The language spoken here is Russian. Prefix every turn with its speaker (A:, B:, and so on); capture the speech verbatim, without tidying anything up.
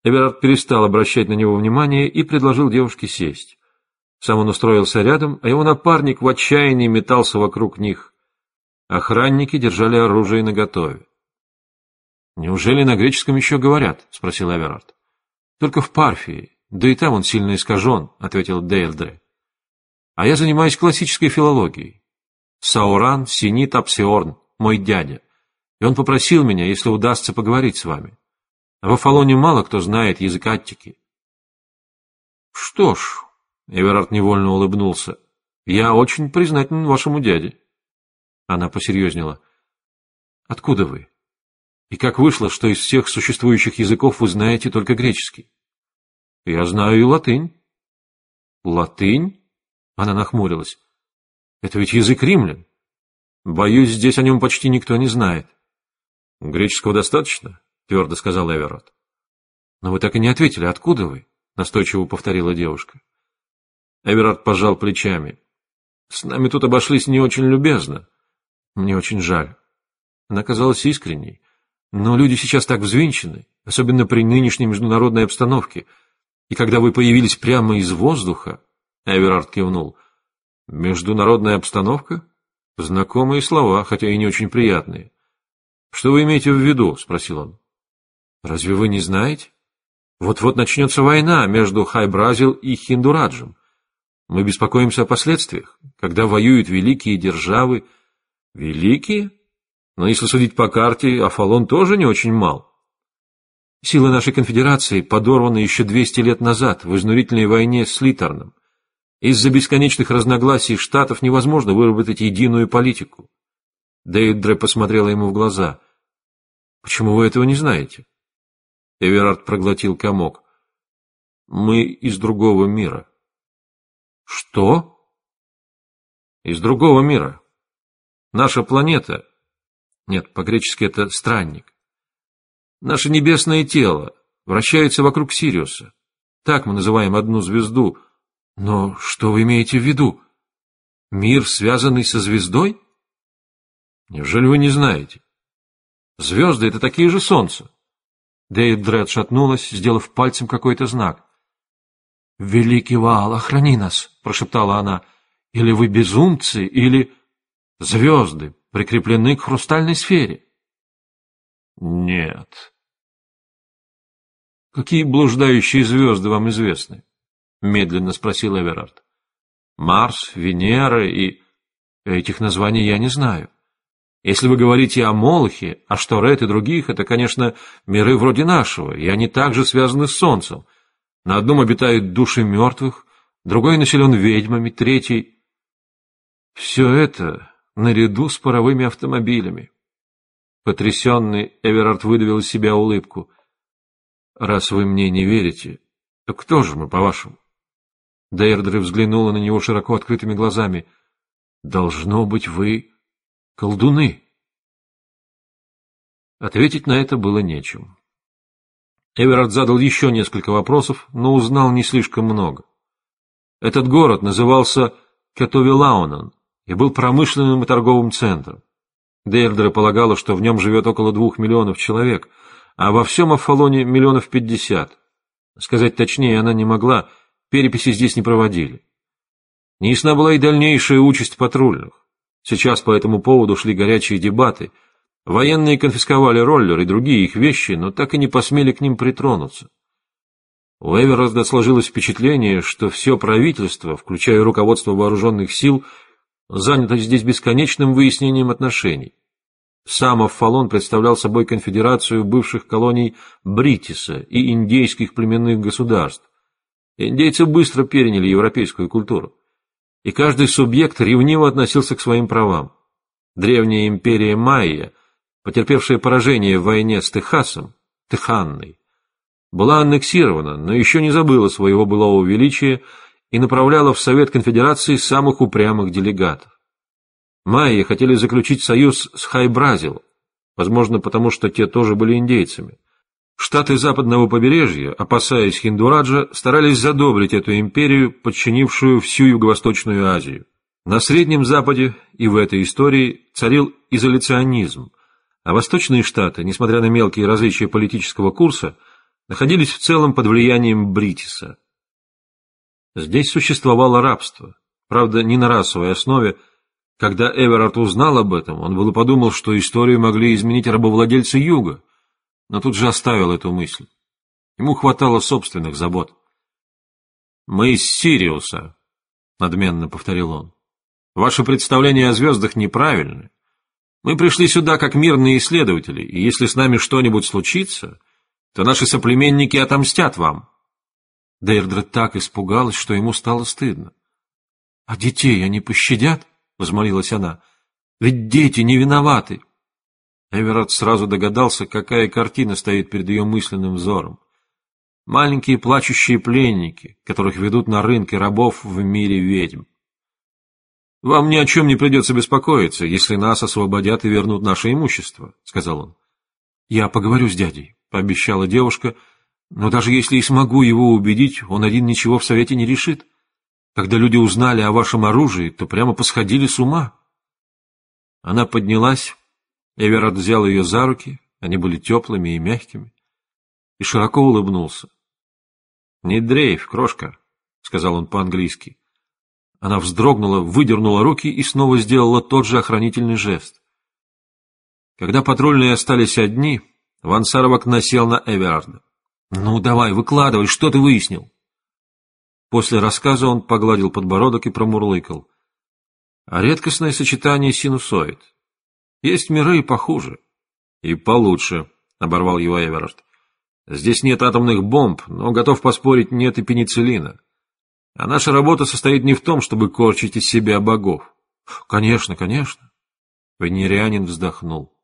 A: Эверард перестал обращать на него внимание и предложил девушке сесть. Сам он устроился рядом, а его напарник в отчаянии метался вокруг них. Охранники держали оружие наготове. — Неужели на греческом еще говорят? — спросил Эверард. — Только в Парфии, да и там он сильно искажен, — ответил Дейрдре. — А я занимаюсь классической филологией. Сауран Синит Апсиорн, мой дядя, и он попросил меня, если удастся, поговорить с вами. В Афалоне мало кто знает язык Аттики. — Что ж, — Эверард невольно улыбнулся, — я очень признателен вашему дяде. Она посерьезнела. — Откуда вы? И как вышло, что из всех существующих языков вы знаете только греческий? — Я знаю и латынь. — Латынь? Она нахмурилась. — Это ведь язык римлян. Боюсь, здесь о нем почти никто не знает. — Греческого достаточно? — твердо сказал Эверард. — Но вы так и не ответили, откуда вы? — настойчиво повторила девушка. Эверард пожал плечами. — С нами тут обошлись не очень любезно. Мне очень жаль. Она казалась искренней. Но люди сейчас так взвинчены, особенно при нынешней международной обстановке. И когда вы появились прямо из воздуха... Эверард кивнул. — Международная обстановка? Знакомые слова, хотя и не очень приятные. — Что вы имеете в виду? — спросил он. — Разве вы не знаете? Вот-вот начнется война между Хайбразил и Хиндураджем. Мы беспокоимся о последствиях, когда воюют великие державы. Великие? Но если судить по карте, Афалон тоже не очень мал. Силы нашей конфедерации подорваны еще двести лет назад в изнурительной войне с Литарном. Из-за бесконечных разногласий штатов невозможно выработать единую политику. Дейдре посмотрела ему в глаза. — Почему вы этого не знаете? Эверард проглотил комок. — Мы из другого мира. — Что? — Из другого мира. Наша планета... Нет, по-гречески это странник. Наше небесное тело вращается вокруг Сириуса. Так мы называем одну звезду. Но что вы имеете в виду? Мир, связанный со звездой? Неужели вы не знаете? Звезды — это такие же солнца. Дейдре отшатнулась, сделав пальцем какой-то знак. — Великий Ваал, охрани нас, — прошептала она. — Или вы безумцы, или... Звезды прикреплены к хрустальной сфере. — Нет. — Какие блуждающие звезды вам известны? — медленно спросил Эверард. — Марс, Венера и... Этих названий я не знаю. Если вы говорите о Молохе, Ашторет и других, это, конечно, миры вроде нашего, и они также связаны с Солнцем. На одном обитают души мертвых, другой населен ведьмами, третий... Все это наряду с паровыми автомобилями. Потрясенный, Эверард выдавил из себя улыбку. — Раз вы мне не верите, то кто же мы, по-вашему? Дейрдре взглянула на него широко открытыми глазами. — Должно быть, вы колдуны. Ответить на это было нечем. Эверард задал еще несколько вопросов, но узнал не слишком много. Этот город назывался Кетовилаунан и был промышленным и торговым центром. Дейрдре полагала, что в нем живет около двух миллионов человек, а во всем Афалоне миллионов пятьдесят. Сказать точнее она не могла, переписи здесь не проводили. Неясна была и дальнейшая участь патрульных. Сейчас по этому поводу шли горячие дебаты. Военные конфисковали роллер и другие их вещи, но так и не посмели к ним притронуться. У Эверарда сложилось впечатление, что все правительство, включая руководство вооруженных сил, занято здесь бесконечным выяснением отношений. Сам Афалон представлял собой конфедерацию бывших колоний Бритиса и индейских племенных государств. Индейцы быстро переняли европейскую культуру, и каждый субъект ревниво относился к своим правам. Древняя империя Майя, потерпевшая поражение в войне с Техасом, Теханной, была аннексирована, но еще не забыла своего былого величия и направляла в Совет Конфедерации самых упрямых делегатов. Майя хотели заключить союз с Хайбразил, возможно, потому что те тоже были индейцами. Штаты западного побережья, опасаясь Хиндураджа, старались задобрить эту империю, подчинившую всю Юго-Восточную Азию. На Среднем Западе и в этой истории царил изоляционизм, а восточные штаты, несмотря на мелкие различия политического курса, находились в целом под влиянием Бритиса. Здесь существовало рабство, правда, не на расовой основе. Когда Эверард узнал об этом, он было подумал, что историю могли изменить рабовладельцы Юга, но тут же оставил эту мысль. Ему хватало собственных забот. «Мы из Сириуса», — надменно повторил он. «Ваши представления о звездах неправильны. Мы пришли сюда как мирные исследователи, и если с нами что-нибудь случится, то наши соплеменники отомстят вам». Дейрдред так испугалась, что ему стало стыдно. «А детей они пощадят?» — возмолилась она. «Ведь дети не виноваты». Эверард сразу догадался, какая картина стоит перед ее мысленным взором. Маленькие плачущие пленники, которых ведут на рынке рабов в мире ведьм. «Вам ни о чем не придется беспокоиться, если нас освободят и вернут наше имущество», — сказал он. «Я поговорю с дядей», — пообещала девушка, «но даже если и смогу его убедить, он один ничего в совете не решит. Когда люди узнали о вашем оружии, то прямо посходили с ума». Она поднялась, Эверард взял ее за руки, они были теплыми и мягкими, и широко улыбнулся. «Не дрейф, крошка», — сказал он по-английски. Она вздрогнула, выдернула руки и снова сделала тот же охранительный жест. Когда патрульные остались одни, Ван Саровак насел на Эверарда. «Ну, давай, выкладывай, что ты выяснил?» После рассказа он погладил подбородок и промурлыкал. «А редкостное сочетание синусоид. Есть миры и похуже». «И получше», — оборвал его Эверард. «Здесь нет атомных бомб, но, готов поспорить, нет и пенициллина. А наша работа состоит не в том, чтобы корчить из себя богов». «Конечно, конечно». Венерианин вздохнул.